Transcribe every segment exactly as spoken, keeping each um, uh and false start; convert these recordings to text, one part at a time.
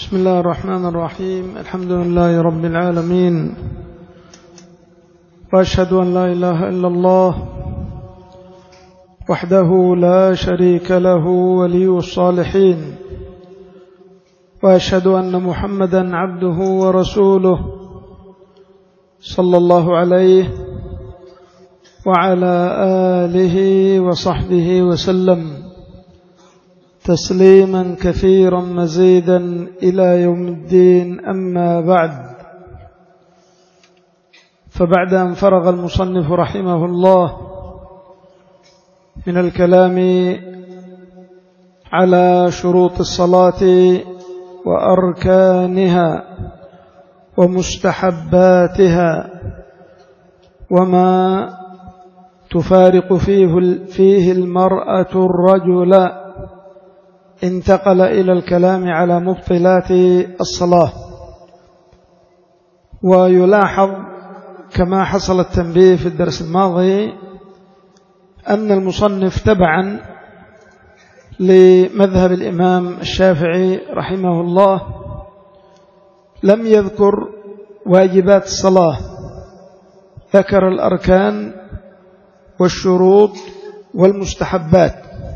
بسم الله الرحمن الرحيم. الحمد لله رب العالمين، وأشهد أن لا إله إلا الله وحده لا شريك له ولي الصالحين، وأشهد أن محمدا عبده ورسوله صلى الله عليه وعلى آله وصحبه وسلم تسليما كثيرا مزيدا إلى يوم الدين. أما بعد، فبعد أن فرغ المصنف رحمه الله من الكلام على شروط الصلاة وأركانها ومستحباتها وما تفارق فيه, فيه المرأة الرجل، انتقل إلى الكلام على مبطلات الصلاة. ويلاحظ كما حصل التنبيه في الدرس الماضي أن المصنف تبعا لمذهب الإمام الشافعي رحمه الله لم يذكر واجبات الصلاة، ذكر الأركان والشروط والمستحبات،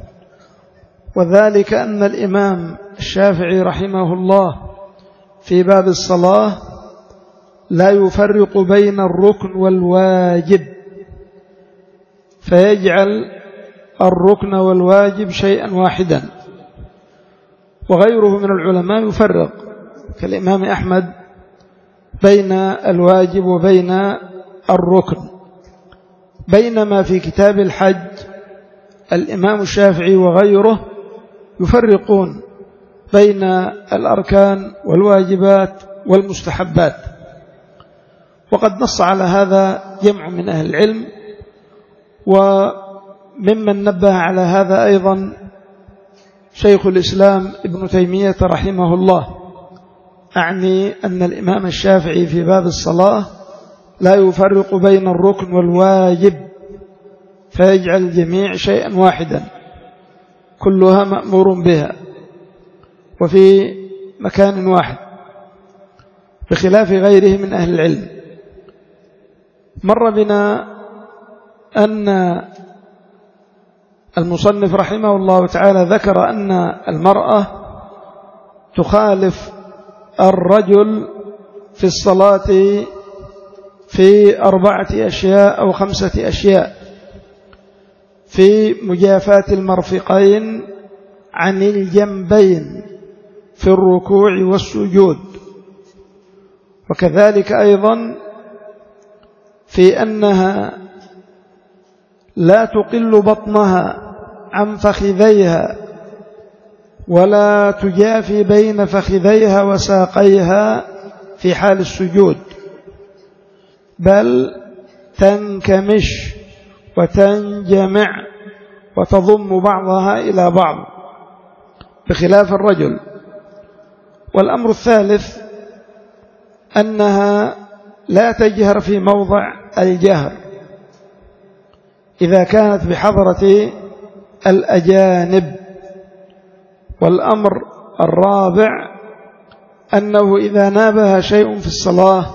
وذلك أن الإمام الشافعي رحمه الله في باب الصلاة لا يفرق بين الركن والواجب، فيجعل الركن والواجب شيئا واحدا، وغيره من العلماء يفرق كالإمام أحمد بين الواجب وبين الركن، بينما في كتاب الحج الإمام الشافعي وغيره يفرقون بين الأركان والواجبات والمستحبات. وقد نص على هذا جمع من أهل العلم، وممن نبه على هذا أيضا شيخ الإسلام ابن تيمية رحمه الله، أعني أن الإمام الشافعي في باب الصلاة لا يفرق بين الركن والواجب، فيجعل الجميع شيئا واحدا كلها مأمور بها وفي مكان واحد، بخلاف غيره من أهل العلم. مر بنا أن المصنف رحمه الله تعالى ذكر أن المرأة تخالف الرجل في الصلاة في أربعة أشياء أو خمسة أشياء: في مجافاة المرفقين عن الجنبين في الركوع والسجود، وكذلك أيضا في أنها لا تقل بطنها عن فخذيها ولا تجافي بين فخذيها وساقيها في حال السجود، بل تنكمش وتنجمع وتضم بعضها إلى بعض بخلاف الرجل. والأمر الثالث أنها لا تجهر في موضع الجهر إذا كانت بحضرة الأجانب. والأمر الرابع أنه إذا نابها شيء في الصلاة،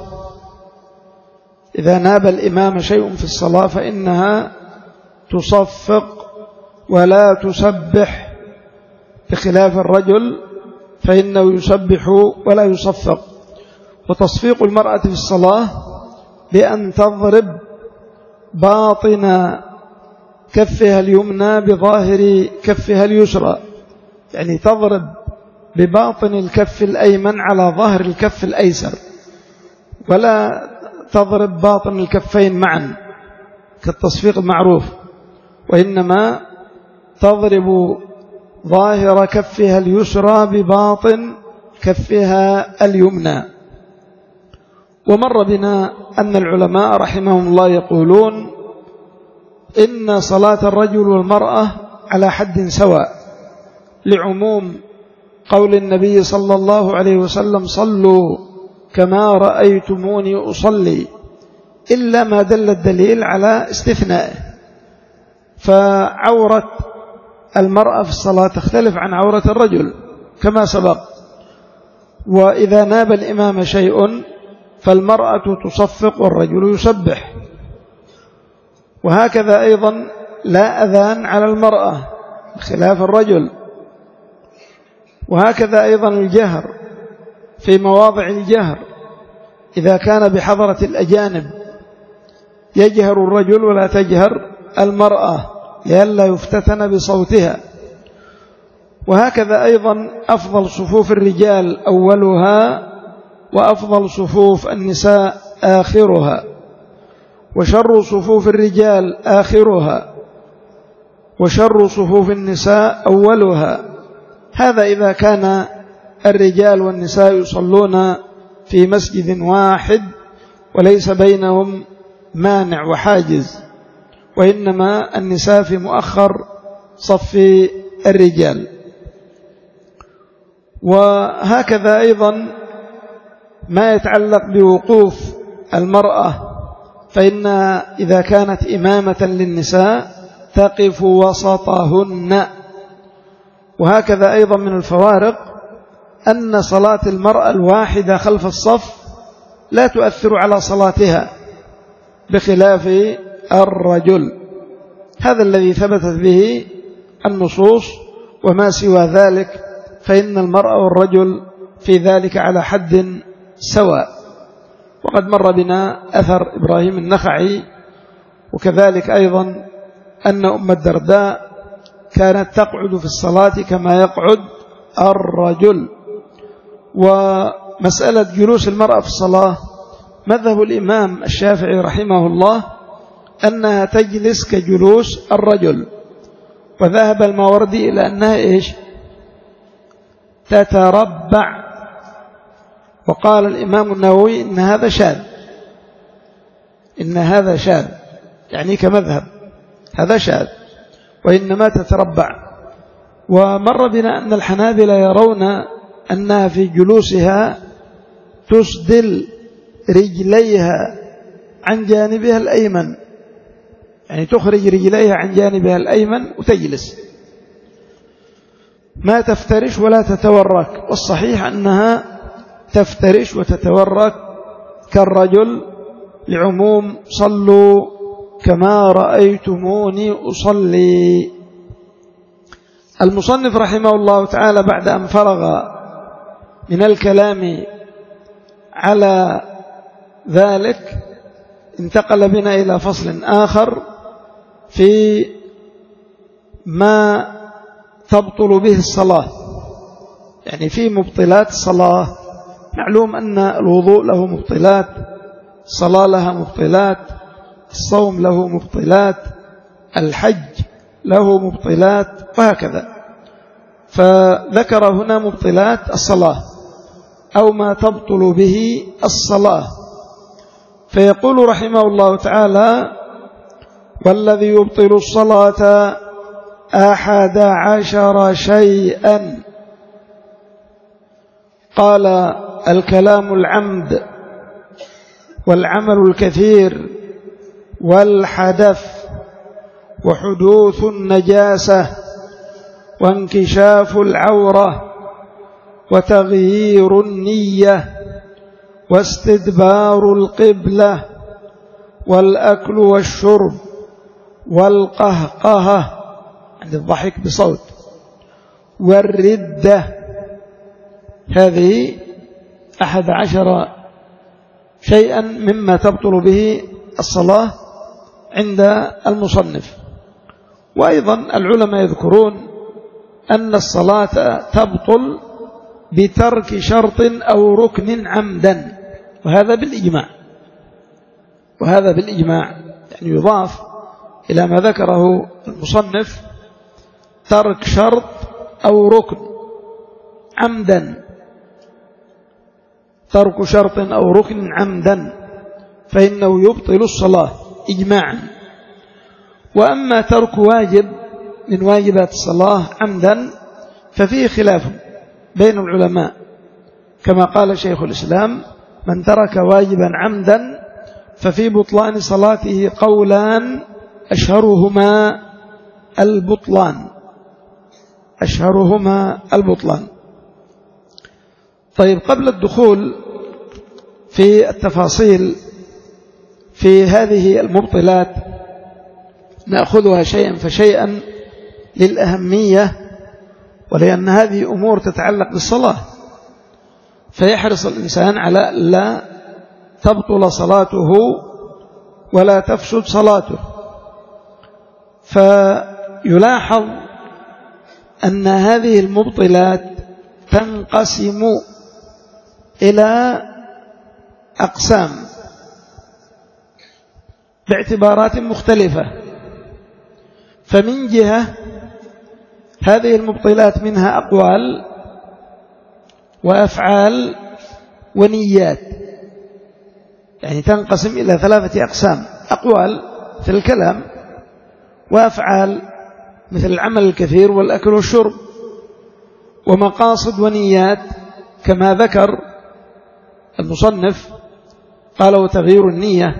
إذا ناب الإمام شيء في الصلاة فإنها تصفق ولا تسبح، بخلاف الرجل فإنه يسبح ولا يصفق. وتصفيق المرأة في الصلاة بأن تضرب باطن كفها اليمنى بظاهر كفها اليسرى، يعني تضرب بباطن الكف الأيمن على ظاهر الكف الأيسر، ولا تضرب باطن الكفين معا كالتصفيق المعروف، وإنما تضرب ظاهر كفها اليسرى بباطن كفها اليمنى. ومر بنا أن العلماء رحمهم الله يقولون إن صلاة الرجل والمرأة على حد سواء، لعموم قول النبي صلى الله عليه وسلم: صلوا كما رأيتموني أصلي، إلا ما دل الدليل على استثنائه. فعورة المرأة في الصلاة تختلف عن عورة الرجل كما سبق، وإذا ناب الإمام شيء فالمرأة تصفق والرجل يسبح. وهكذا أيضا لا أذان على المرأة بخلاف الرجل. وهكذا أيضا الجهر في مواضع الجهر إذا كان بحضرة الأجانب يجهر الرجل ولا تجهر المرأة لئلا يفتتن بصوتها. وهكذا أيضا أفضل صفوف الرجال أولها وأفضل صفوف النساء آخرها، وشر صفوف الرجال آخرها، وشر صفوف النساء أولها. هذا إذا كان الرجال والنساء يصلون في مسجد واحد وليس بينهم مانع وحاجز، وإنما النساء في مؤخر صف الرجال. وهكذا أيضا ما يتعلق بوقوف المرأة، فإن إذا كانت إمامة للنساء تقف وسطهن. وهكذا أيضا من الفوارق أن صلاة المرأة الواحدة خلف الصف لا تؤثر على صلاتها بخلاف الرجل. هذا الذي ثبتت به النصوص، وما سوى ذلك فإن المرأة والرجل في ذلك على حد سواء. وقد مر بنا أثر إبراهيم النخعي، وكذلك أيضا أن أم الدرداء كانت تقعد في الصلاة كما يقعد الرجل. ومسألة جلوس المرأة في الصلاة مذهب الإمام الشافعي رحمه الله أنها تجلس كجلوس الرجل، وذهب الماوردي إلى أنها إيش؟ تتربع. وقال الإمام النووي إن هذا شاذ، إن هذا شاذ يعني كمذهب هذا شاذ، وإنما تتربع. ومر بنا أن الحنابلة يرون أنها في جلوسها تسدل رجليها عن جانبها الأيمن، يعني تخرج رجليها عن جانبها الأيمن وتجلس، ما تفترش ولا تتورك. والصحيح أنها تفترش وتتورك كالرجل، لعموم صلوا كما رأيتموني أصلي. المصنف رحمه الله تعالى بعد أن فرغ من الكلام على ذلك انتقل بنا إلى فصل آخر في ما تبطل به الصلاة، يعني في مبطلات الصلاة. معلوم أن الوضوء له مبطلات، الصلاة لها مبطلات، الصوم له مبطلات، الحج له مبطلات، وهكذا. فذكر هنا مبطلات الصلاة أو ما تبطل به الصلاة. فيقول رحمه الله تعالى: والذي يبطل الصلاة أحد عشر شيئا. قال: الكلام العمد، والعمل الكثير، والحدث، وحدوث النجاسة، وانكشاف العورة، وتغيير النية، واستدبار القبلة، والأكل والشرب، والقهقهة عند الضحك بصوت، والردة. هذه أحد عشر شيئا مما تبطل به الصلاة عند المصنف. وأيضا العلماء يذكرون أن الصلاة تبطل بترك شرط أو ركن عمدا، وهذا بالإجماع، وهذا بالإجماع يعني يضاف إلى ما ذكره المصنف ترك شرط أو ركن عمدا، ترك شرط أو ركن عمدا فإنه يبطل الصلاة إجماعا. وأما ترك واجب من واجبات الصلاة عمدا ففيه خلاف بين العلماء، كما قال شيخ الإسلام: من ترك واجبا عمدا ففي بطلان صلاته قولان أشهرهما البطلان، أشهرهما البطلان. طيب، قبل الدخول في التفاصيل في هذه المبطلات نأخذها شيئا فشيئا للأهمية، ولأن هذه أمور تتعلق بالصلاة، فيحرص الإنسان على لا تبطل صلاته ولا تفسد صلاته. فيلاحظ أن هذه المبطلات تنقسم إلى أقسام باعتبارات مختلفة. فمن جهة هذه المبطلات منها أقوال وأفعال ونيات، يعني تنقسم إلى ثلاثة أقسام: أقوال مثل الكلام، وأفعال مثل العمل الكثير والأكل والشرب، ومقاصد ونيات كما ذكر المصنف قال وتغيير النية.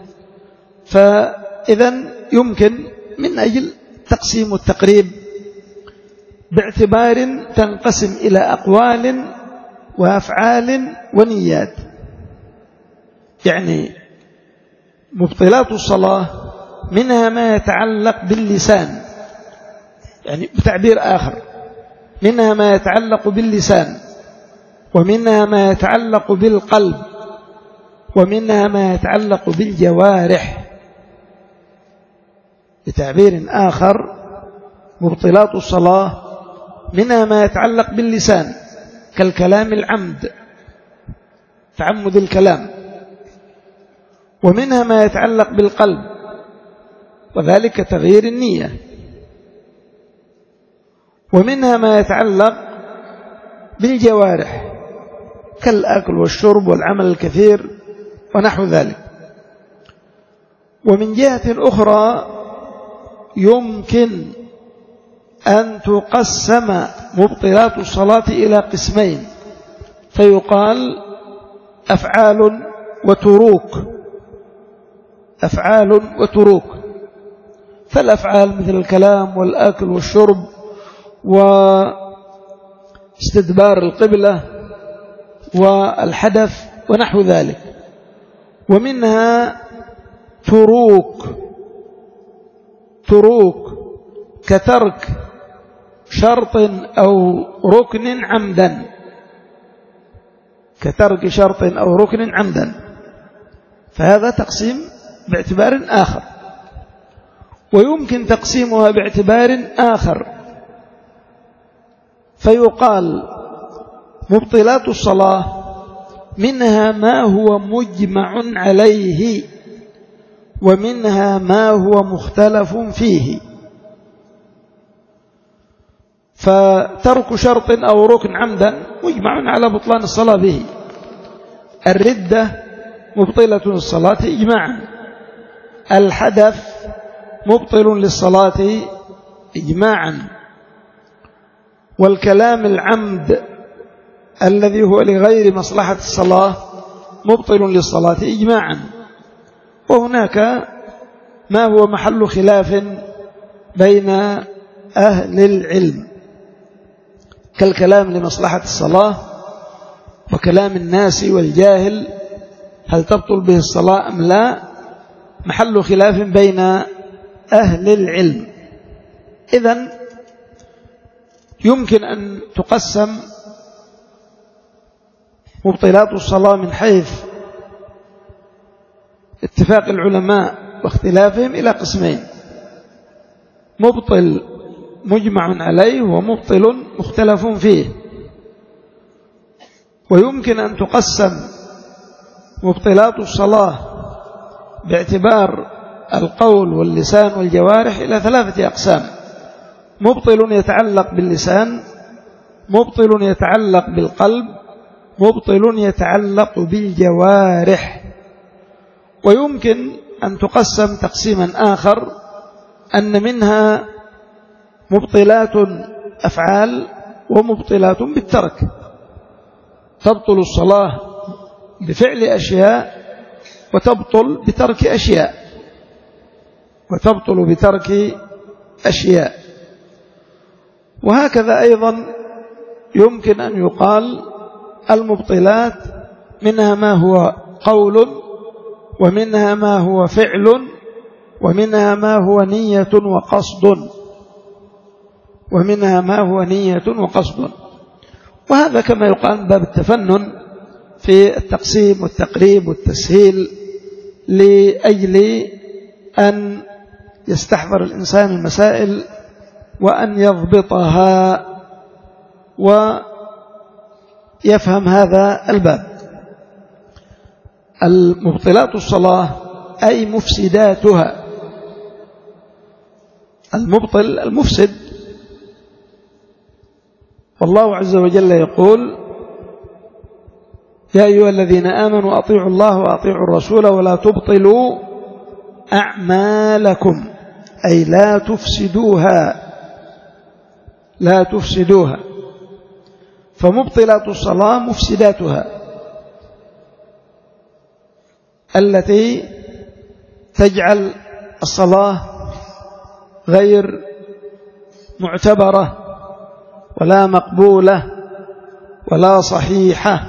فإذا يمكن من أجل تقسيم التقريب باعتبار تنقسم إلى أقوال وأفعال ونيات. يعني مبطلات الصلاة منها ما يتعلق باللسان، يعني بتعبير آخر منها ما يتعلق باللسان، ومنها ما يتعلق بالقلب، ومنها ما يتعلق بالجوارح. بتعبير آخر مبطلات الصلاة منها ما يتعلق باللسان كالكلام العمد، تعمد الكلام، ومنها ما يتعلق بالقلب وذلك تغيير النية، ومنها ما يتعلق بالجوارح كالأكل والشرب والعمل الكثير ونحو ذلك. ومن جهة أخرى يمكن أن تقسم مبطلات الصلاة إلى قسمين، فيقال أفعال وتروك. أفعال وتروك، فالأفعال مثل الكلام والأكل والشرب واستدبار القبلة والحدث ونحو ذلك. ومنها تروك، تروك كترك شرط أو ركن عمدا، كترك شرط أو ركن عمدا، فهذا تقسيم باعتبار آخر. ويمكن تقسيمها باعتبار آخر، فيقال مبطلات الصلاة منها ما هو مجمع عليه، ومنها ما هو مختلف فيه. فترك شرط أو ركن عمدا مجمع على بطلان الصلاة به. الردة مبطلة للصلاة إجماعا، الحدث مبطل للصلاة إجماعا، والكلام العمد الذي هو لغير مصلحة الصلاة مبطل للصلاة إجماعا. وهناك ما هو محل خلاف بين أهل العلم كالكلام لمصلحة الصلاة وكلام الناس والجاهل، هل تبطل به الصلاة أم لا؟ محل خلاف بين أهل العلم. إذن يمكن أن تقسم مبطلات الصلاة من حيث اتفاق العلماء واختلافهم إلى قسمين: مبطل مجمع عليه ومبطل مختلف فيه. ويمكن أن تقسم مبطلات الصلاة باعتبار القول واللسان والجوارح إلى ثلاثة أقسام: مبطل يتعلق باللسان، مبطل يتعلق بالقلب، مبطل يتعلق بالجوارح. ويمكن أن تقسم تقسيما آخر أن منها مبطلات أفعال ومبطلات بالترك، تبطل الصلاة بفعل أشياء وتبطل بترك أشياء، وتبطل بترك أشياء. وهكذا أيضا يمكن أن يقال المبطلات منها ما هو قول، ومنها ما هو فعل، ومنها ما هو نية وقصد ومنها ما هو نية وقصد وهذا كما يقال باب التفنن في التقسيم والتقريب والتسهيل، لأجل أن يستحضر الإنسان المسائل وأن يضبطها ويفهم هذا الباب. المبطلات الصلاة أي مفسداتها. المبطل المفسد، والله عز وجل يقول: يا أيها الذين آمنوا أطيعوا الله وأطيعوا الرسول ولا تبطلوا أعمالكم، أي لا تفسدوها لا تفسدوها. فمبطلات الصلاة مفسداتها التي تجعل الصلاة غير معتبرة ولا مقبولة ولا صحيحة.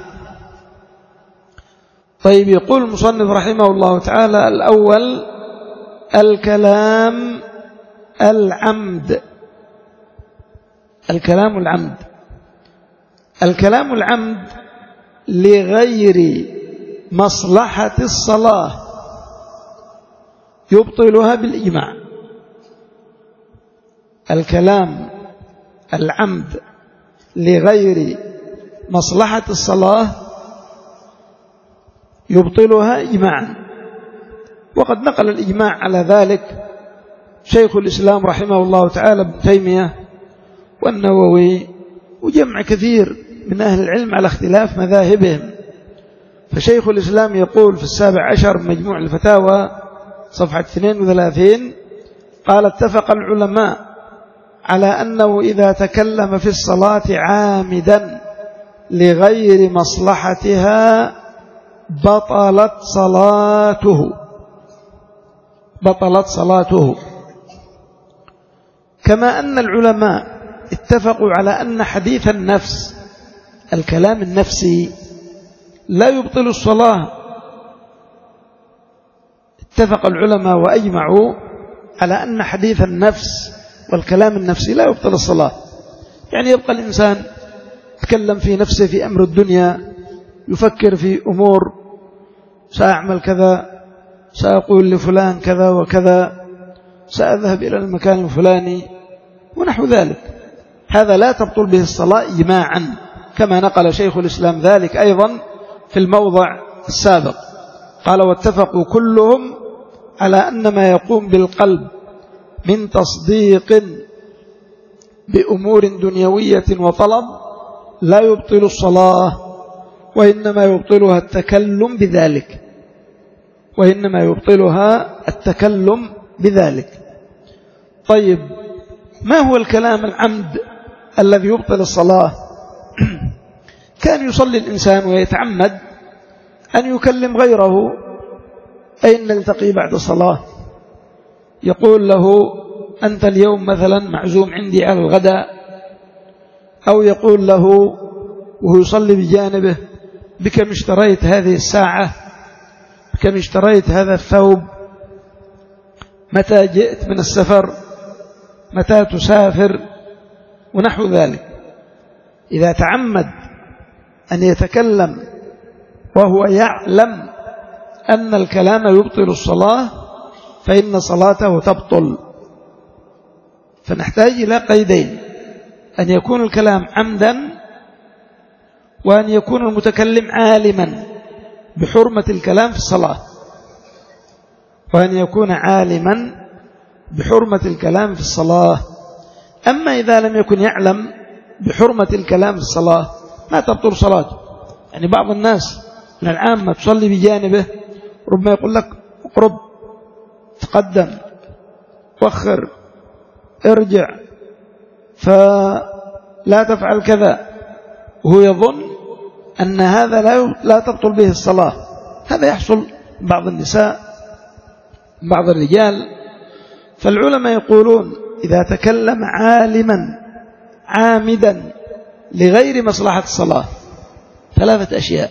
طيب، يقول المصنف رحمه الله تعالى: الأول الكلام العمد. الكلام العمد الكلام العمد لغير مصلحة الصلاة يبطلها بالإجماع. الكلام العمد لغير مصلحة الصلاة يبطلها إجماعا، وقد نقل الإجماع على ذلك شيخ الإسلام رحمه الله تعالى ابن تيمية والنووي وجمع كثير من أهل العلم على اختلاف مذاهبهم. فشيخ الإسلام يقول في السابع عشر مجموع الفتاوى صفحة اثنين وثلاثين قال: اتفق العلماء على أنه إذا تكلم في الصلاة عامدا لغير مصلحتها بطلت صلاته بطلت صلاته كما أن العلماء اتفقوا على أن حديث النفس، الكلام النفسي، لا يبطل الصلاة. اتفق العلماء وأجمعوا على أن حديث النفس والكلام النفسي لا يبطل الصلاة. يعني يبقى الإنسان يتكلم في نفسه في أمر الدنيا، يفكر في أمور: سأعمل كذا، سأقول لفلان كذا وكذا، سأذهب إلى المكان الفلاني ونحو ذلك. هذا لا تبطل به الصلاة إجماعا، كما نقل شيخ الإسلام ذلك أيضا في الموضع السابق. قال: واتفقوا كلهم على أن ما يقوم بالقلب من تصديق بأمور دنيوية وطلب لا يبطل الصلاة، وإنما يبطلها التكلم بذلك وإنما يبطلها التكلم بذلك. طيب، ما هو الكلام العمد الذي يبطل الصلاة؟ كان يصلي الإنسان ويتعمد أن يكلم غيره: أين نلتقي بعد الصلاة؟ يقول له: أنت اليوم مثلا معزوم عندي على الغداء، أو يقول له وهو يصلي بجانبه: بكم اشتريت هذه الساعة؟ بكم اشتريت هذا الثوب؟ متى جئت من السفر؟ متى تسافر؟ ونحو ذلك. إذا تعمد أن يتكلم وهو يعلم أن الكلام يبطل الصلاة فإن صلاته تبطل. فنحتاج إلى قيدين: أن يكون الكلام عمدا، وأن يكون المتكلم عالما بحرمة الكلام في الصلاة وأن يكون عالما بحرمة الكلام في الصلاة. أما إذا لم يكن يعلم بحرمة الكلام في الصلاة ما تبطل صلاته. يعني بعض الناس من العامة تصلي بجانبه، ربما يقول لك: اقرب، تقدم، وخر، ارجع، فلا تفعل كذا، وهو يظن أن هذا لا تبطل به الصلاة. هذا يحصل بعض النساء، بعض الرجال. فالعلماء يقولون: إذا تكلم عالما عامدا لغير مصلحة الصلاة ثلاثة أشياء: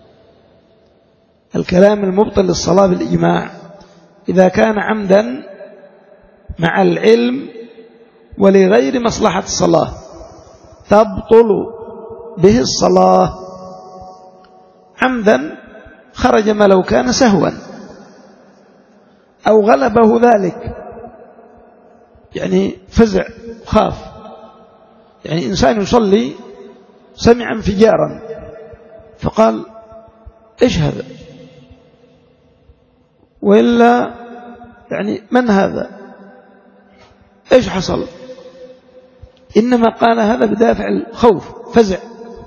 الكلام المبطل للصلاة بالإجماع إذا كان عمدا مع العلم ولغير مصلحة الصلاة تبطل به الصلاة. عمدا خرج ما لو كان سهوا أو غلبه ذلك، يعني فزع خاف، يعني إنسان يصلي سمع انفجارا فقال إيش هذا، وإلا يعني من هذا، إيش حصل، إنما قال هذا بدافع الخوف، فزع،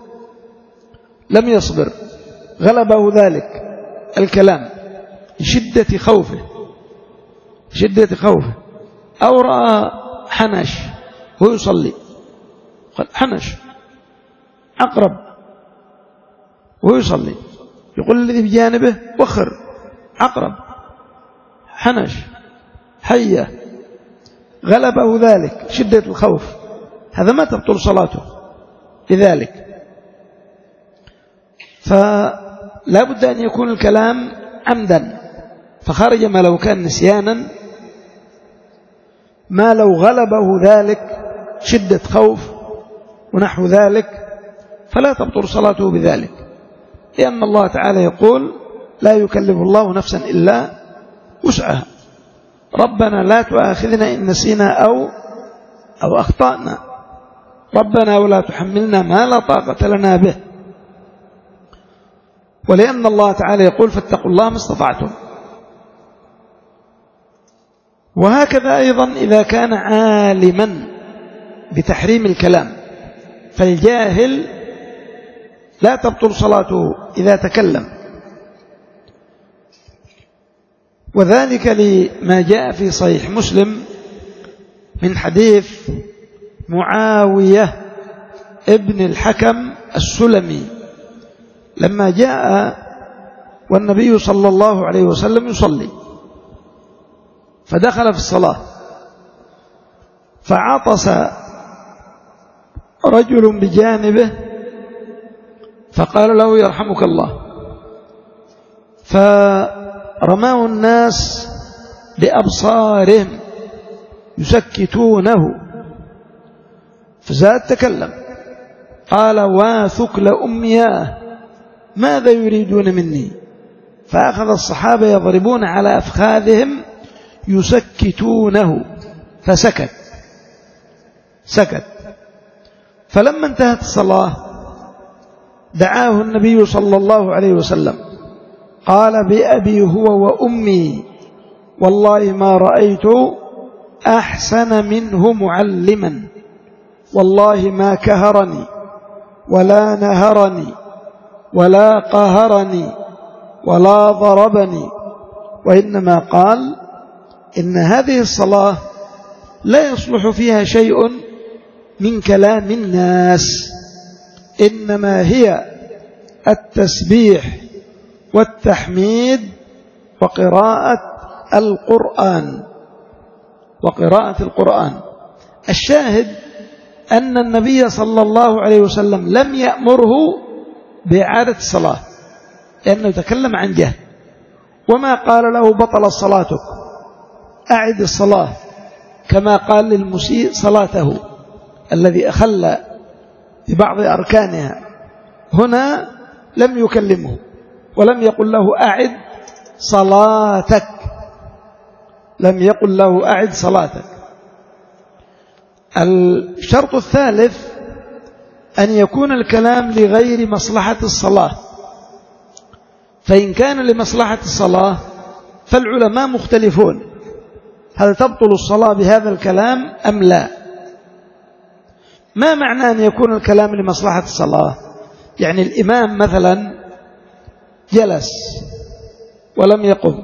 لم يصبر، غلبه ذلك الكلام شدة خوفه شدة خوفه أو رأى حنش وهو يصلي، قال حنش، عقرب وهو يصلي، يقول الذي بجانبه وخر، عقرب، حنش، حية، غلبه ذلك شدة الخوف، هذا ما تبطل صلاته لذلك. فلا بد أن يكون الكلام عمدا، فخرج ما لو كان نسيانا، ما لو غلبه ذلك شدة خوف ونحو ذلك، فلا تبطل صلاته بذلك، لأن الله تعالى يقول لا يكلف الله نفسا إلا وسعها، ربنا لا تؤاخذنا إن نسينا أو أو أخطأنا، ربنا ولا تحملنا ما لا طاقة لنا به، ولأن الله تعالى يقول فاتقوا الله ما استطعتم. وهكذا أيضا إذا كان عالما بتحريم الكلام، فالجاهل لا تبطل صلاته إذا تكلم، وذلك لما جاء في صحيح مسلم من حديث معاوية ابن الحكم السلمي لما جاء والنبي صلى الله عليه وسلم يصلي، فدخل في الصلاة فعطس رجل بجانبه فقال له يرحمك الله، فرماه الناس بأبصارهم يسكتونه، فزاد تكلم قال واثكل أمياه ماذا يريدون مني، فأخذ الصحابة يضربون على أفخاذهم يسكتونه، فسكت سكت. فلما انتهت الصلاة دعاه النبي صلى الله عليه وسلم قال بأبي هو وأمي والله ما رأيت أحسن منه معلما، والله ما كهرني ولا نهرني ولا قهرني ولا ضربني، وإنما قال إن هذه الصلاة لا يصلح فيها شيء من كلام الناس، إنما هي التسبيح والتحميد وقراءة القرآن وقراءة القرآن. الشاهد أن النبي صلى الله عليه وسلم لم يأمره بإعادة الصلاة لأنه تكلم عن جهل، وما قال له بطل صلاتك أعد الصلاة كما قال للمسيء صلاته الذي أخل ببعض أركانها، هنا لم يكلمه ولم يقل له أعد صلاتك، لم يقل له أعد صلاتك. الشرط الثالث أن يكون الكلام لغير مصلحة الصلاة، فإن كان لمصلحة الصلاة فالعلماء مختلفون هل تبطل الصلاة بهذا الكلام أم لا. ما معنى أن يكون الكلام لمصلحة الصلاة؟ يعني الإمام مثلا جلس ولم يقم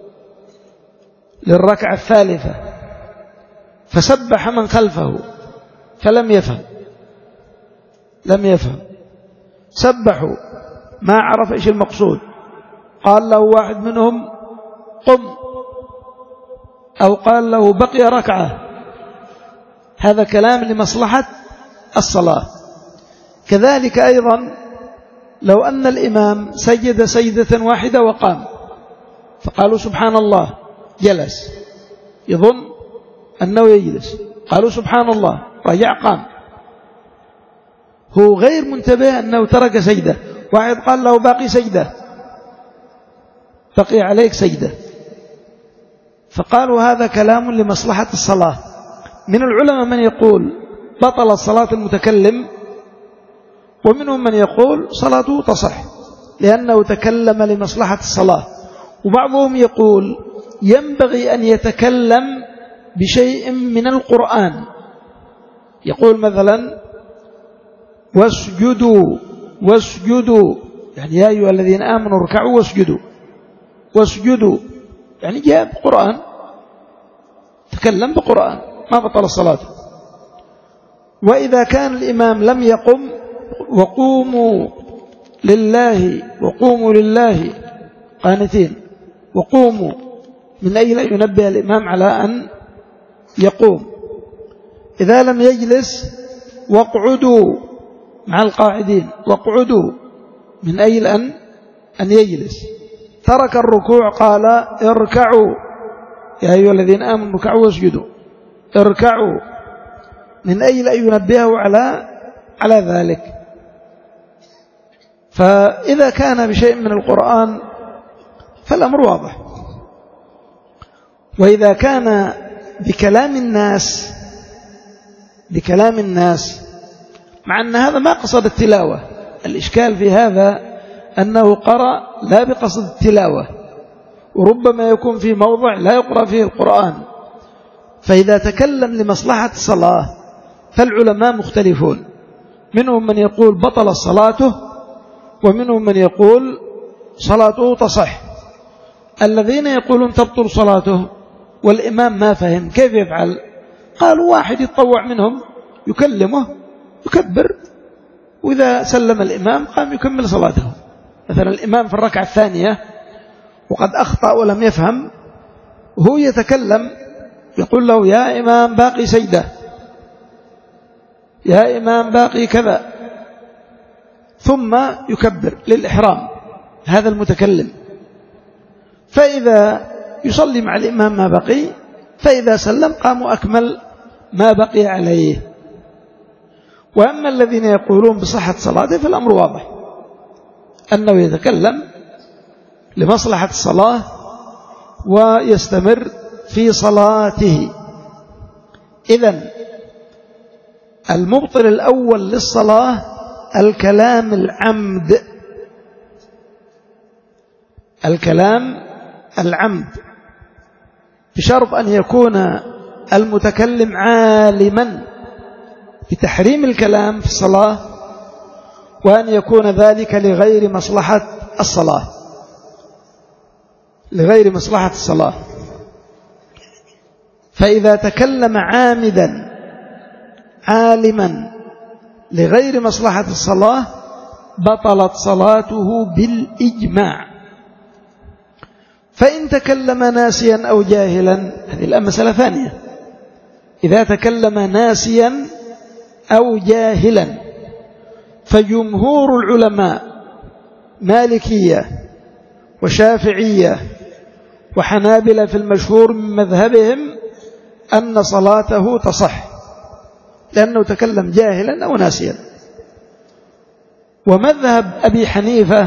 للركعة الثالثة فسبح من خلفه فلم يفهم لم يفهم سبحوا ما عرف إيش المقصود، قال له واحد منهم قم أو قال له بقي ركعة، هذا كلام لمصلحة الصلاة. كذلك أيضا لو أن الإمام سجد سجدة واحدة وقام فقالوا سبحان الله جلس يظن أنه يجلس، قالوا سبحان الله رجع قام، هو غير منتبه أنه ترك سجدة. واحد قال له باقي سجدة، بقي عليك سجدة، فقالوا هذا كلام لمصلحة الصلاة. من العلماء من يقول بطل صلاة المتكلم، ومنهم من يقول صلاته تصح لأنه تكلم لمصلحة الصلاة، وبعضهم يقول ينبغي أن يتكلم بشيء من القرآن، يقول مثلا واسجدوا واسجدوا، يعني يا أيها الذين آمنوا اركعوا واسجدوا، واسجدوا يعني جاء بقرآن، تكلم بقرآن ما بطل الصلاة. وإذا كان الإمام لم يقم وقوموا لله وقوموا لله قانتين، وقوموا من أجل أن ينبه الإمام على أن يقوم. إذا لم يجلس واقعدوا مع القاعدين، واقعدوا من أجل أن أن يجلس. ترك الركوع قال اركعوا يا أيها الذين آمنوا اركعوا واسجدوا، اركعوا من أجل أن ينبهوا على على ذلك. فإذا كان بشيء من القرآن فالأمر واضح، وإذا كان بكلام الناس بكلام الناس مع أن هذا ما قصد التلاوة، الإشكال في هذا أنه قرأ لا بقصد التلاوة، وربما يكون في موضع لا يقرأ فيه القرآن، فإذا تكلم لمصلحة الصلاة فالعلماء مختلفون، منهم من يقول بطل صلاته، ومنهم من يقول صلاته تصح. الذين يقولون تبطل صلاته والإمام ما فهم كيف يفعل؟ قالوا واحد يتطوع منهم يكلمه يكبر، وإذا سلم الإمام قام يكمل صلاته. مثلا الإمام في الركعة الثانية وقد أخطأ ولم يفهم، وهو يتكلم يقول له يا إمام باقي سجدة، يا إمام باقي كذا، ثم يكبر للإحرام هذا المتكلم. فإذا يصلي مع الإمام ما بقي، فإذا سلم قام أكمل ما بقي عليه. وأما الذين يقولون بصحة صلاته فالأمر واضح أنه يتكلم لمصلحة الصلاة ويستمر في صلاته. إذن المبطل الأول للصلاة الكلام العمد، الكلام العمد بشرط أن يكون المتكلم عالما بتحريم الكلام في الصلاة، وأن يكون ذلك لغير مصلحة الصلاة لغير مصلحة الصلاة. فإذا تكلم عامدا عالما لغير مصلحة الصلاة بطلت صلاته بالإجماع. فإن تكلم ناسيا أو جاهلا هذه المسألة ثانية. إذا تكلم ناسيا أو جاهلا فجمهور العلماء مالكية وشافعية وحنابلة في المشهور من مذهبهم أن صلاته تصح لأنه تكلم جاهلا أو ناسيا. ومذهب أبي حنيفة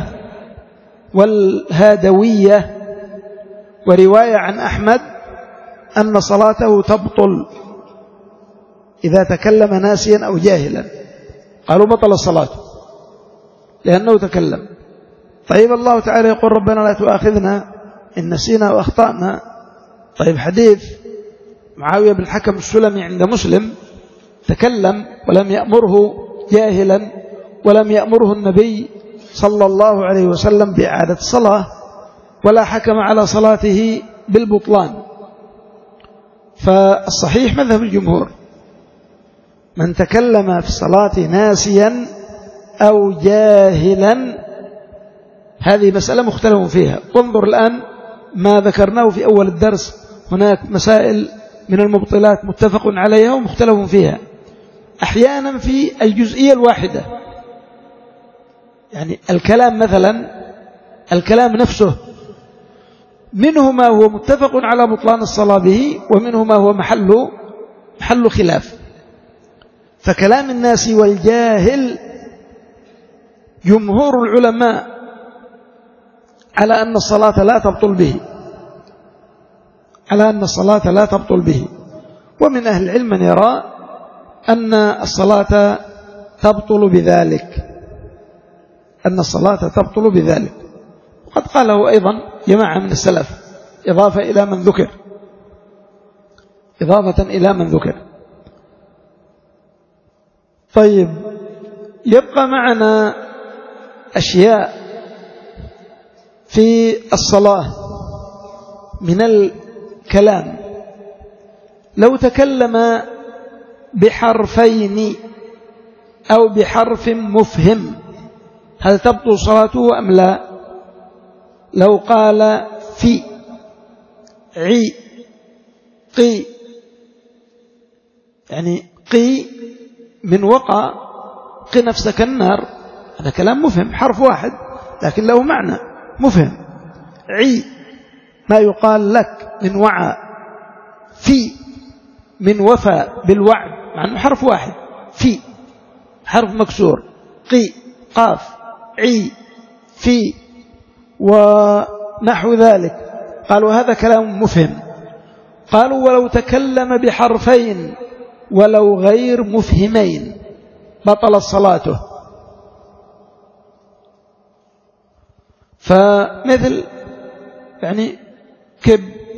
والهادوية ورواية عن أحمد أن صلاته تبطل إذا تكلم ناسيا أو جاهلا، قالوا بطل الصلاة لأنه تكلم. طيب الله تعالى يقول ربنا لا تؤاخذنا إن نسينا وأخطأنا. طيب حديث معاوية بن الحكم السلمي عند مسلم تكلم ولم يأمره جاهلا، ولم يأمره النبي صلى الله عليه وسلم بإعادة الصلاة، ولا حكم على صلاته بالبطلان. فالصحيح مذهب الجمهور من تكلم في الصلاة ناسيا أو جاهلا هذه مسألة مختلف فيها. وانظر الآن ما ذكرناه في أول الدرس، هناك مسائل من المبطلات متفق عليها ومختلف فيها. أحيانا في الجزئية الواحدة يعني الكلام مثلا، الكلام نفسه منه ما هو متفق على بطلان الصلاة به، ومنه ما هو محل محل خلاف. فكلام الناس والجاهل جمهور العلماء على أن الصلاة لا تبطل به، على أن الصلاة لا تبطل به. ومن أهل العلم من يرى أن الصلاة تبطل بذلك، أن الصلاة تبطل بذلك. وقد قاله أيضا جماعة من السلف إضافة إلى من ذكر، إضافة إلى من ذكر. طيب، يبقى معنا أشياء في الصلاة من الكلام. لو تكلم بحرفين أو بحرف مفهم هل تبطل صلاته أم لا؟ لو قال في، عي، قي، يعني قي من وقع، قي نفسك النار، هذا كلام مفهم، حرف واحد لكن له معنى مفهم. عي ما يقال لك من وعى، في من وفى بالوعد مع أنه حرف واحد، في حرف مكسور، قي قاف، عي في ونحو ذلك. قالوا هذا كلام مفهم. قالوا ولو تكلم بحرفين ولو غير مفهمين بطلت صلاته. فمثل يعني كب،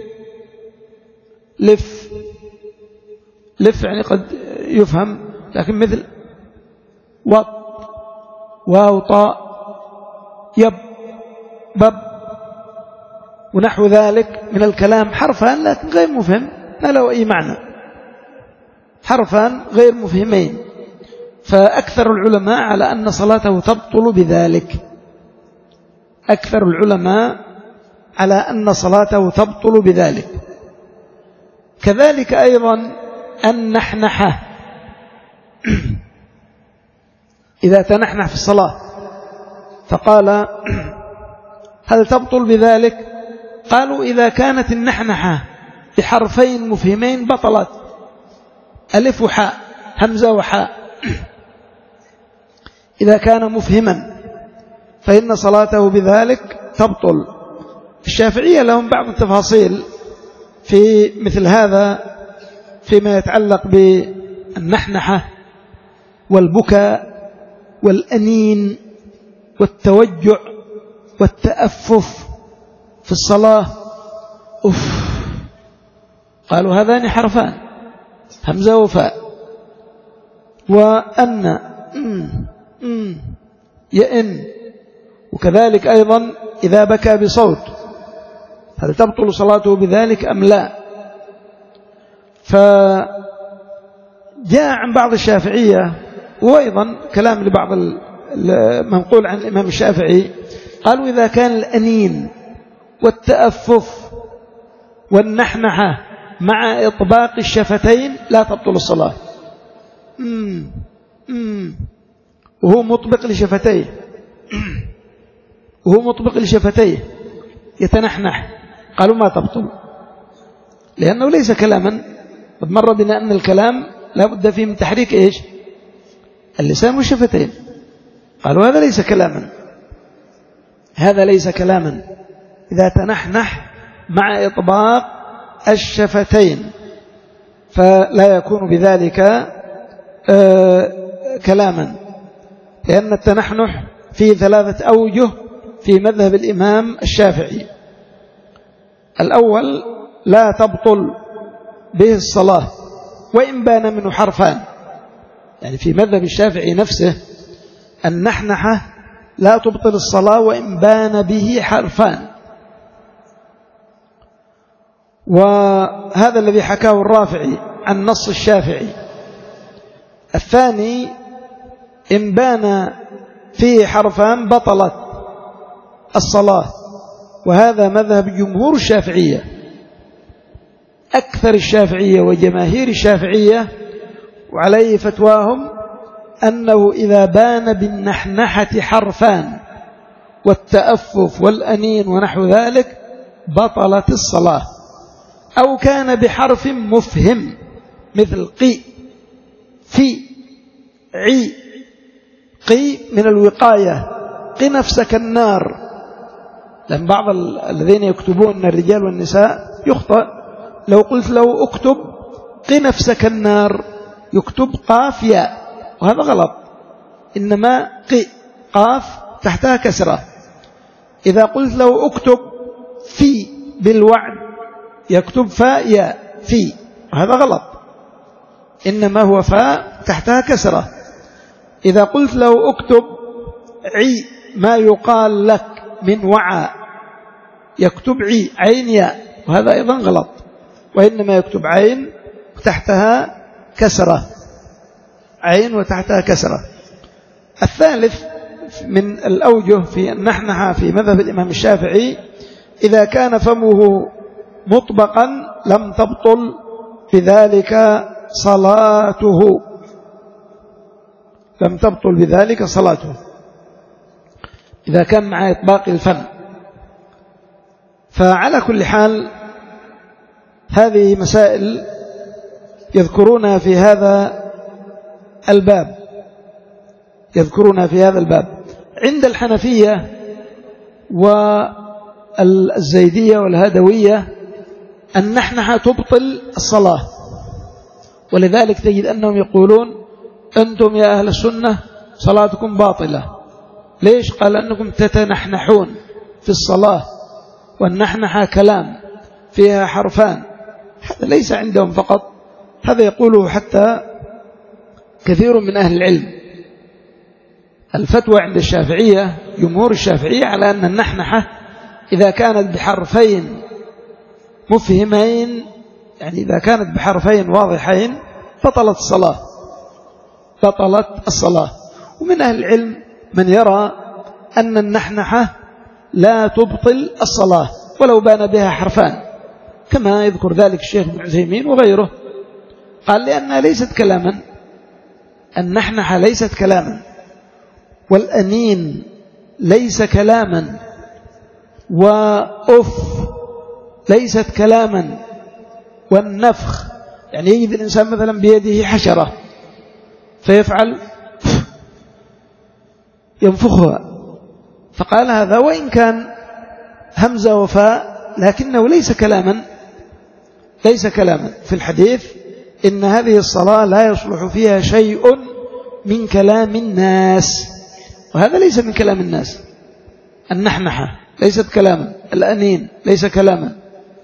لف، لف يعني قد يفهم، لكن مثل وط، واو، طاء، يب، بب ونحو ذلك من الكلام، حرفان لكن غير مفهم، ما له أي معنى، حرفان غير مفهمين. فأكثر العلماء على أن صلاته تبطل بذلك، أكثر العلماء على أن صلاته تبطل بذلك. كذلك أيضا النحنحة، إذا تنحنح في الصلاة فقال هل تبطل بذلك؟ قالوا إذا كانت النحنحة بحرفين مفهمين بطلت، ألف وحاء، همزة وحاء. إذا كان مفهما فإن صلاته بذلك تبطل. الشافعية لهم بعض التفاصيل في مثل هذا فيما يتعلق بالنحنحة والبكاء والأنين والتوجع والتأفف في الصلاة. أف، قالوا هذان حرفان، همزة وفاء. وأن يئن، وكذلك أيضا إذا بكى بصوت هل تبطل صلاته بذلك أم لا؟ فجاء عن بعض الشافعية وأيضا كلام لبعض المنقول عن الإمام الشافعي، قالوا إذا كان الأنين والتأفف والنحنحة مع إطباق الشفتين لا تبطل الصلاة. مم. مم. وهو مطبق لشفتيه، وهو مطبق لشفتيه يتنحنح، قالوا ما تبطل، لأنه ليس كلاما. قد مر بنا أن الكلام لا بد فيه من تحريك إيش؟ اللسان والشفتين. قالوا هذا ليس كلاما، هذا ليس كلاما إذا تنحنح مع إطباق الشفتين، فلا يكون بذلك آه كلاما، لأن التنحنح فيه ثلاثة أوجه في مذهب الإمام الشافعي. الأول لا تبطل به الصلاة وإن بان منه حرفان، يعني في مذهب الشافعي نفسه النحنحة لا تبطل الصلاة وإن بان به حرفان، وهذا الذي حكاه الرافعي عن نص الشافعي. الثاني إن بان فيه حرفان بطلت الصلاة، وهذا مذهب جمهور الشافعية، أكثر الشافعية وجماهير الشافعية، وعليه فتواهم أنه إذا بان بالنحنحة حرفان والتأفف والأنين ونحو ذلك بطلت الصلاة، أو كان بحرف مفهم مثل قي، في، عي. قي من الوقاية، قي نفسك النار، لأن بعض الذين يكتبون الرجال والنساء يخطئ، لو قلت له اكتب قي نفسك النار يكتب قاف ياء، وهذا غلط، إنما قي قاف تحتها كسرة. إذا قلت له اكتب في بالوعد يكتب فاء ياء في، وهذا غلط، إنما هو فاء تحتها كسرة. إذا قلت له اكتب عي ما يقال لك من وعى يكتب عي عين ياء، وهذا أيضا غلط، وإنما يكتب عين تحتها كسرة، عين وتحتها كسرة. الثالث من الأوجه في النحنحة في مذهب الإمام الشافعي إذا كان فمه مطبقا لم تبطل بذلك صلاته، لم تبطل بذلك صلاته إذا كان مع إطباق الفم. فعلى كل حال هذه مسائل يذكرونها في هذا الباب، يذكرونها في هذا الباب. عند الحنفية والزيدية والهدوية النحنحة تبطل الصلاة، ولذلك تجد أنهم يقولون أنتم يا أهل السنة صلاتكم باطلة. ليش؟ قال أنكم تتنحنحون في الصلاة، والنحنحة كلام فيها حرفان. هذا ليس عندهم فقط، هذا يقوله حتى كثير من أهل العلم. الفتوى عند الشافعية جمهور الشافعية على أن النحنحة إذا كانت بحرفين مفهمين، يعني إذا كانت بحرفين واضحين بطلت الصلاة، بطلت الصلاة. ومن أهل العلم من يرى أن النحنحة لا تبطل الصلاة ولو بان بها حرفان، كما يذكر ذلك الشيخ ابن عثيمين وغيره، قال لأنها ليست كلاما، النحنحة ليست كلاما، والأنين ليس كلاما، وأف ليست كلاما، والنفخ يعني يجد الإنسان مثلا بيده حشرة فيفعل ينفخها، فقال هذا وإن كان همزة وفاء لكنه ليس كلاما، ليس كلاما. في الحديث إن هذه الصلاة لا يصلح فيها شيء من كلام الناس، وهذا ليس من كلام الناس. النحنحة ليست كلاما، الأنين ليس كلاما.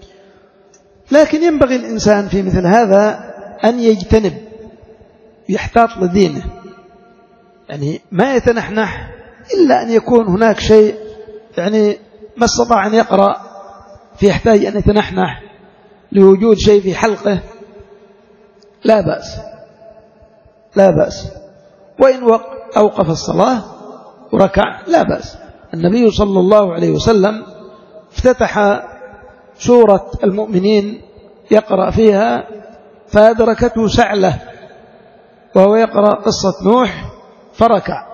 لكن ينبغي الإنسان في مثل هذا أن يجتنب، يحتاط لدينه، يعني ما يتنحنح إلا أن يكون هناك شيء، يعني ما استطاع أن يقرأ فيحتاج أن يتنحنح لوجود شيء في حلقه لا بأس، لا بأس. وإن أوقف الصلاة وركع لا بأس. النبي صلى الله عليه وسلم افتتح سورة المؤمنين يقرأ فيها فأدركته سعلة وهو يقرأ قصة نوح فركع،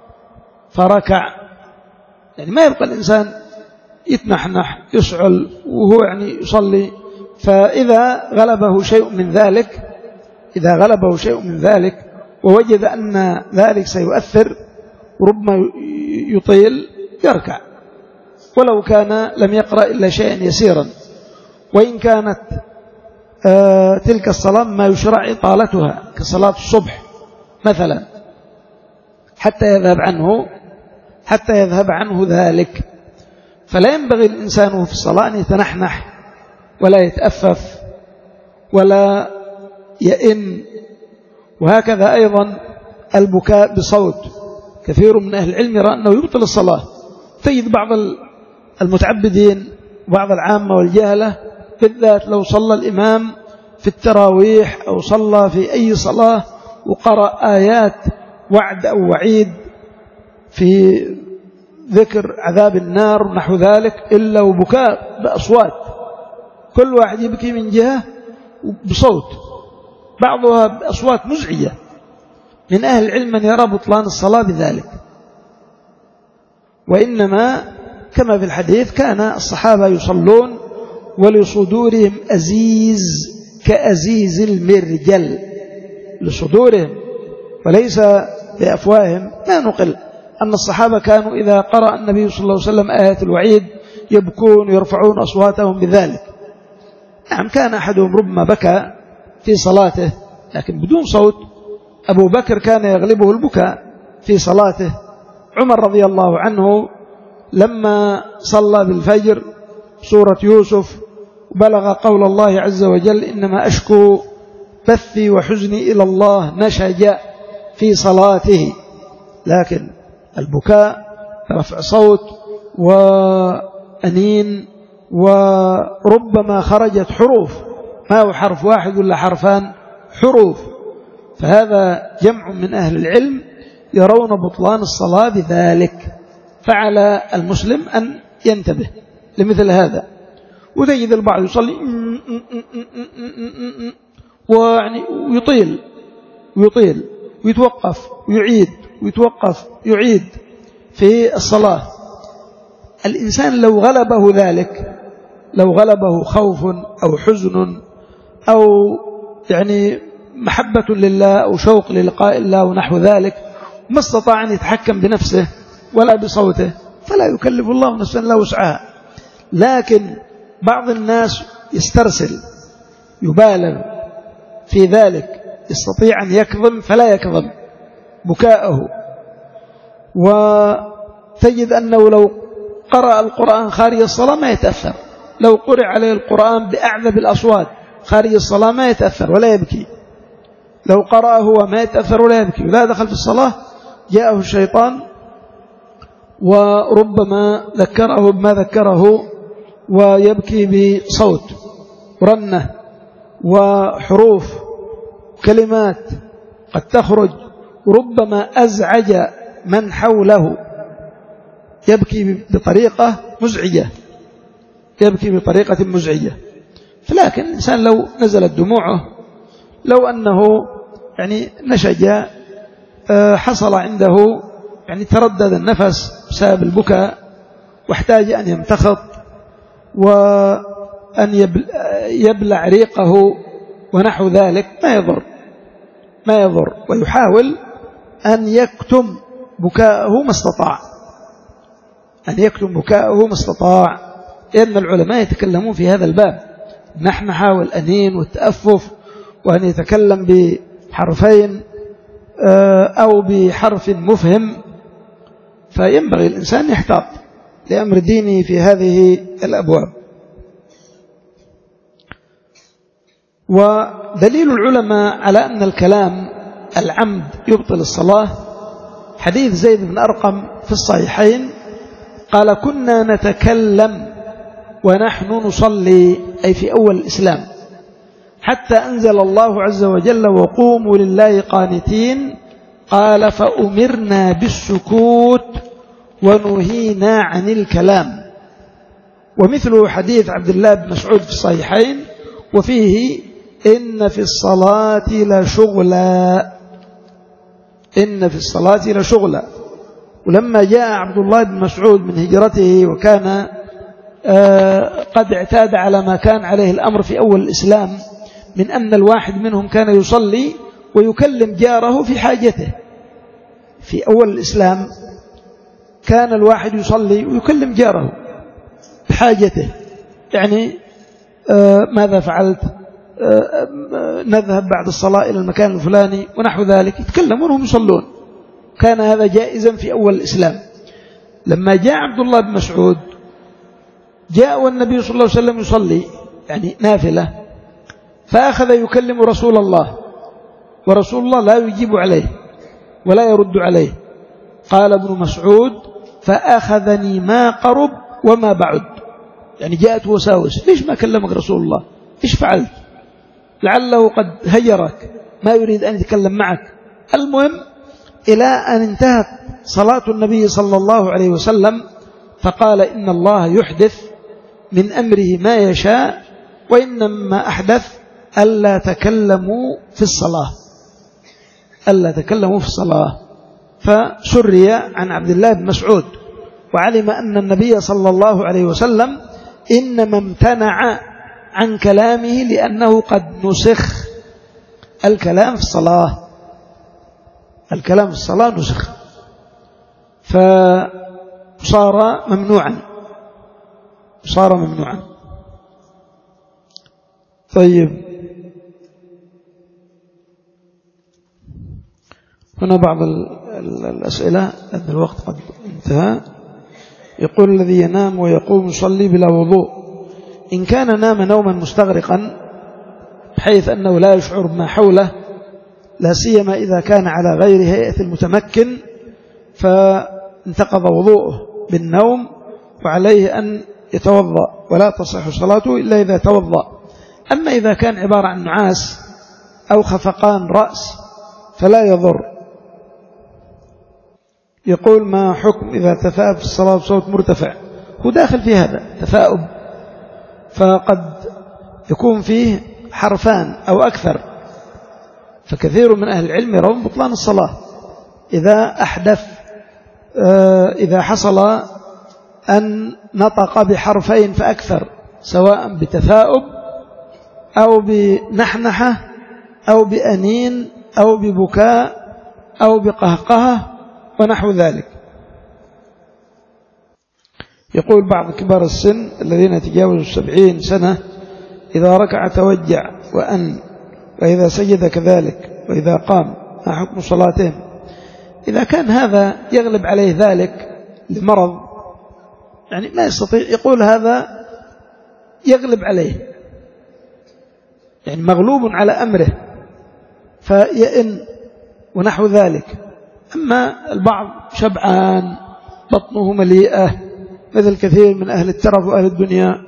فركع يعني ما يبقى الإنسان يتنحنح يسعل وهو يعني يصلي. فإذا غلبه شيء من ذلك، إذا غلبه شيء من ذلك ووجد أن ذلك سيؤثر وربما يطيل يركع، ولو كان لم يقرأ إلا شيئا يسيرا. وإن كانت آه تلك الصلاة ما يشرع إطالتها كصلاة الصبح مثلا حتى يذهب عنه حتى يذهب عنه ذلك. فلا ينبغي الإنسان في الصلاة أن يتنحنح ولا يتأفف ولا يئن. وهكذا أيضا البكاء بصوت، كثير من أهل العلم يرى أنه يبطل الصلاة. تجد بعض المتعبدين وبعض العامة والجهلة بالذات لو صلى الإمام في التراويح أو صلى في أي صلاة وقرأ آيات وعد أو وعيد في ذكر عذاب النار نحو ذلك إلا وبكاء بأصوات، كل واحد يبكي من جهة بصوت، بعضها بأصوات مزعجة من أهل العلم من يرى بطلان الصلاة بذلك، وإنما كما في الحديث كان الصحابة يصلون ولصدورهم أزيز كأزيز المرجل، لصدورهم وليس بأفواههم. ما نقل أن الصحابة كانوا إذا قرأ النبي صلى الله عليه وسلم آيات الوعيد يبكون ويرفعون أصواتهم بذلك. نعم كان أحدهم ربما بكى في صلاته لكن بدون صوت. أبو بكر كان يغلبه البكاء في صلاته. عمر رضي الله عنه لما صلى بالفجر سورة يوسف بلغ قول الله عز وجل إنما أشكو بثي وحزني إلى الله نشج في صلاته، لكن البكاء رفع صوت وأنين وربما خرجت حروف، ما هو حرف واحد ولا حرفان، حروف. فهذا جمع من أهل العلم يرون بطلان الصلاة بذلك، فعلى المسلم أن ينتبه لمثل هذا. وتجد البعض يصلي ويعني ويطيل ويطيل ويتوقف ويعيد ويتوقف يعيد في الصلاة. الإنسان لو غلبه ذلك، لو غلبه خوف أو حزن أو يعني محبة لله أو شوق للقاء الله ونحو ذلك، ما استطاع أن يتحكم بنفسه ولا بصوته، فلا يكلف الله نفسا إلا وسعها. لكن بعض الناس يسترسل يبالغ في ذلك، يستطيع أن يكظم فلا يكظم بكاءه، وتجد أنه لو قرأ القرآن خارج الصلاة ما يتأثر، لو قرأ عليه القرآن بأعذب الأصوات خارج الصلاة ما يتأثر ولا يبكي، لو قرأ هو ما يتأثر ولا يبكي. ولا دخل في الصلاة جاءه الشيطان وربما ذكره بما ذكره ويبكي بصوت رنة وحروف كلمات قد تخرج، ربما أزعج من حوله، يبكي بطريقة مزعجة، يبكي بطريقة مزعجة. فلكن الإنسان لو نزلت دموعه، لو أنه يعني نشج حصل عنده يعني تردد النفس بسبب البكاء واحتاج أن يمتخط وأن يبلع ريقه ونحو ذلك، ما يضر ما يضر ويحاول أن يكتم بكاءه ما استطاع، أن يكتم بكاءه ما استطاع، لأن العلماء يتكلمون في هذا الباب. نحن نحاول أنين والتأفف وأن يتكلم بحرفين أو بحرف مفهم، فينبغي الإنسان يحتاط لأمر دينه في هذه الأبواب. ودليل العلماء على أن الكلام العمد يبطل الصلاة حديث زيد بن أرقم في الصحيحين قال كنا نتكلم ونحن نصلي، أي في أول الإسلام، حتى أنزل الله عز وجل وقوموا لله قانتين، قال فأمرنا بالسكوت ونهينا عن الكلام. ومثله حديث عبد الله بن مسعود في الصحيحين وفيه إن في الصلاة لشغلا، إن في الصلاة لشغلا. ولما جاء عبد الله بن مسعود من هجرته وكان قد اعتاد على ما كان عليه الأمر في أول الإسلام من أن الواحد منهم كان يصلي ويكلم جاره في حاجته. في أول الإسلام كان الواحد يصلي ويكلم جاره في حاجته، يعني ماذا فعلت، نذهب بعد الصلاة إلى المكان الفلاني ونحو ذلك، يتكلمون وهم يصلون. كان هذا جائزا في أول الإسلام. لما جاء عبد الله بن مسعود جاء والنبي صلى الله عليه وسلم يصلي يعني نافلة، فأخذ يكلم رسول الله ورسول الله لا يجيب عليه ولا يرد عليه. قال ابن مسعود فأخذني ما قرب وما بعد، يعني جاءت وساوس، ليش ما كلمك رسول الله، إيش فعلت، لعله قد هجرك ما يريد أن يتكلم معك. المهم إلى أن انتهت صلاة النبي صلى الله عليه وسلم فقال إن الله يحدث من أمره ما يشاء، وإنما أحدث ألا تكلموا في الصلاة، ألا تكلموا في الصلاة. فسري عن عبد الله بن مسعود وعلم أن النبي صلى الله عليه وسلم إنما امتنع عن كلامه لأنه قد نسخ الكلام في الصلاة، الكلام في الصلاة نسخ فصار ممنوعا، صار ممنوعا. طيب هنا بعض الأسئلة لأن الوقت قد انتهى. يقول الذي ينام ويقوم يصلي بلا وضوء إن كان نام نوما مستغرقا بحيث أنه لا يشعر بما حوله، لا سيما إذا كان على غير هيئة المتمكن، فانتقض وضوءه بالنوم وعليه أن يتوضأ ولا تصح صلاته إلا إذا توضأ. أما إذا كان عبارة عن نعاس أو خفقان رأس فلا يضر. يقول ما حكم إذا تثاءب في الصلاة بصوت مرتفع؟ هو داخل في هذا تثاؤب، فقد يكون فيه حرفان أو أكثر، فكثير من أهل العلم يرون بطلان الصلاة إذا أحدث، إذا حصل أن نطق بحرفين فأكثر سواء بتثاؤب أو بنحنحة أو بأنين أو ببكاء أو بقهقهة ونحو ذلك. يقول بعض كبار السن الذين تجاوزوا السبعين سنة إذا ركع توجع وأن، وإذا سجد كذلك، وإذا قام ما حكم صلاتهم؟ إذا كان هذا يغلب عليه ذلك لمرض يعني ما يستطيع، يقول هذا يغلب عليه يعني مغلوب على أمره فيئن ونحو ذلك. أما البعض شبعان بطنه مليئة مثل كثير من أهل الترف وأهل الدنيا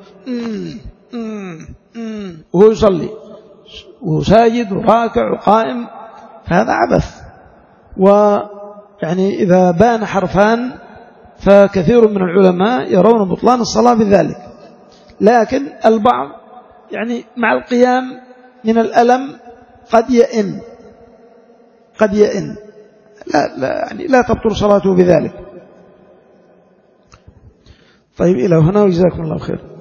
وهو يصلي وهو ساجد وراكع وقائم، فهذا عبث. ويعني إذا بان حرفان فكثير من العلماء يرون بطلان الصلاة بذلك، لكن البعض يعني مع القيام من الألم قد يئن قد يئن لا, لا, يعني لا تبطل صلاته بذلك. طيب إلى هنا وجزاكم الله خير.